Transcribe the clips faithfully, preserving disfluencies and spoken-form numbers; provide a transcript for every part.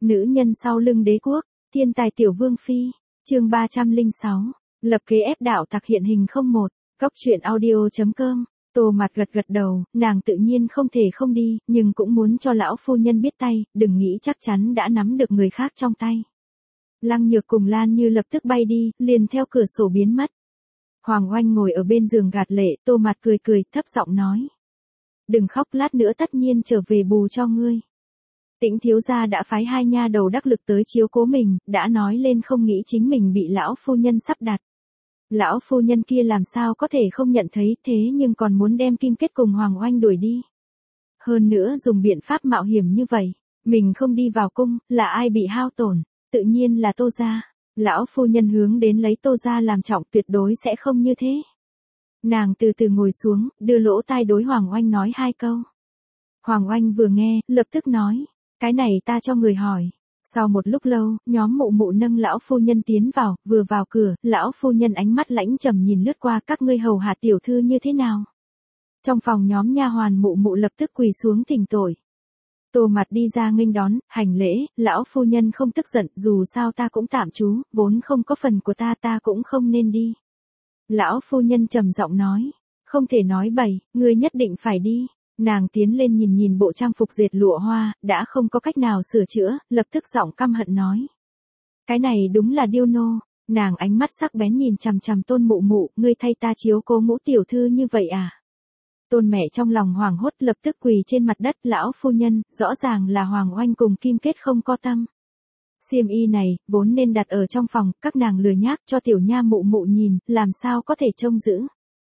Nữ nhân sau lưng đế quốc, thiên tài tiểu vương phi, chương ba trăm lẻ sáu, lập kế ép đạo tặc hiện hình không một, cóc truyện audio chấm com. Tô Mặt gật gật đầu, nàng tự nhiên không thể không đi, nhưng cũng muốn cho lão phu nhân biết tay, đừng nghĩ chắc chắn đã nắm được người khác trong tay. Lăng Nhược cùng Lan Như lập tức bay đi, liền theo cửa sổ biến mất. Hoàng Oanh ngồi ở bên giường gạt lệ, Tô Mặt cười cười, thấp giọng nói. Đừng khóc, lát nữa tất nhiên trở về bù cho ngươi. Tĩnh thiếu gia đã phái hai nha đầu đắc lực tới chiếu cố mình, đã nói lên không nghĩ chính mình bị lão phu nhân sắp đặt. Lão phu nhân kia làm sao có thể không nhận thấy, thế nhưng còn muốn đem Kim Kết cùng Hoàng Oanh đuổi đi. Hơn nữa dùng biện pháp mạo hiểm như vậy, mình không đi vào cung, là ai bị hao tổn, tự nhiên là Tô gia. Lão phu nhân hướng đến lấy Tô gia làm trọng, tuyệt đối sẽ không như thế. Nàng từ từ ngồi xuống, đưa lỗ tai đối Hoàng Oanh nói hai câu. Hoàng Oanh vừa nghe, lập tức nói, cái này ta cho người hỏi. Sau một lúc lâu, nhóm mụ mụ nâng lão phu nhân tiến vào, vừa vào cửa, lão phu nhân ánh mắt lãnh trầm nhìn lướt qua, các ngươi hầu hạ tiểu thư như thế nào. Trong phòng nhóm nha hoàn mụ mụ lập tức quỳ xuống thỉnh tội. Tô Mặt đi ra nghênh đón, hành lễ, lão phu nhân không tức giận, dù sao ta cũng tạm trú, vốn không có phần của ta ta cũng không nên đi. Lão phu nhân trầm giọng nói, không thể nói bậy, ngươi nhất định phải đi. Nàng tiến lên nhìn nhìn bộ trang phục dệt lụa hoa, đã không có cách nào sửa chữa, lập tức giọng căm hận nói. Cái này đúng là điêu nô, nàng ánh mắt sắc bén nhìn chằm chằm Tôn mụ mụ, ngươi thay ta chiếu cố ngũ tiểu thư như vậy à? Tôn mẹ trong lòng hoảng hốt lập tức quỳ trên mặt đất, lão phu nhân, rõ ràng là Hoàng Oanh cùng Kim Kết không có tâm. Xiêm y này, vốn nên đặt ở trong phòng, các nàng lười nhác cho tiểu nha mụ mụ nhìn, làm sao có thể trông giữ.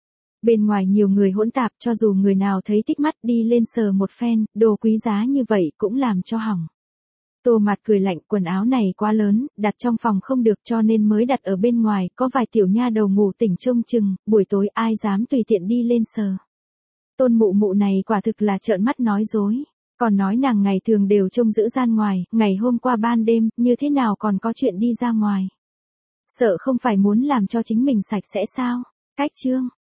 Bên ngoài nhiều người hỗn tạp, cho dù người nào thấy thích mắt đi lên sờ một phen, đồ quý giá như vậy cũng làm cho hỏng. Tô Mặt cười lạnh, quần áo này quá lớn, đặt trong phòng không được cho nên mới đặt ở bên ngoài, có vài tiểu nha đầu ngủ tỉnh trông chừng, buổi tối ai dám tùy tiện đi lên sờ. Tôn mụ mụ này quả thực là trợn mắt nói dối, còn nói nàng ngày thường đều trông giữ gian ngoài, ngày hôm qua ban đêm, như thế nào còn có chuyện đi ra ngoài. Sợ không phải muốn làm cho chính mình sạch sẽ sao? Cách chương.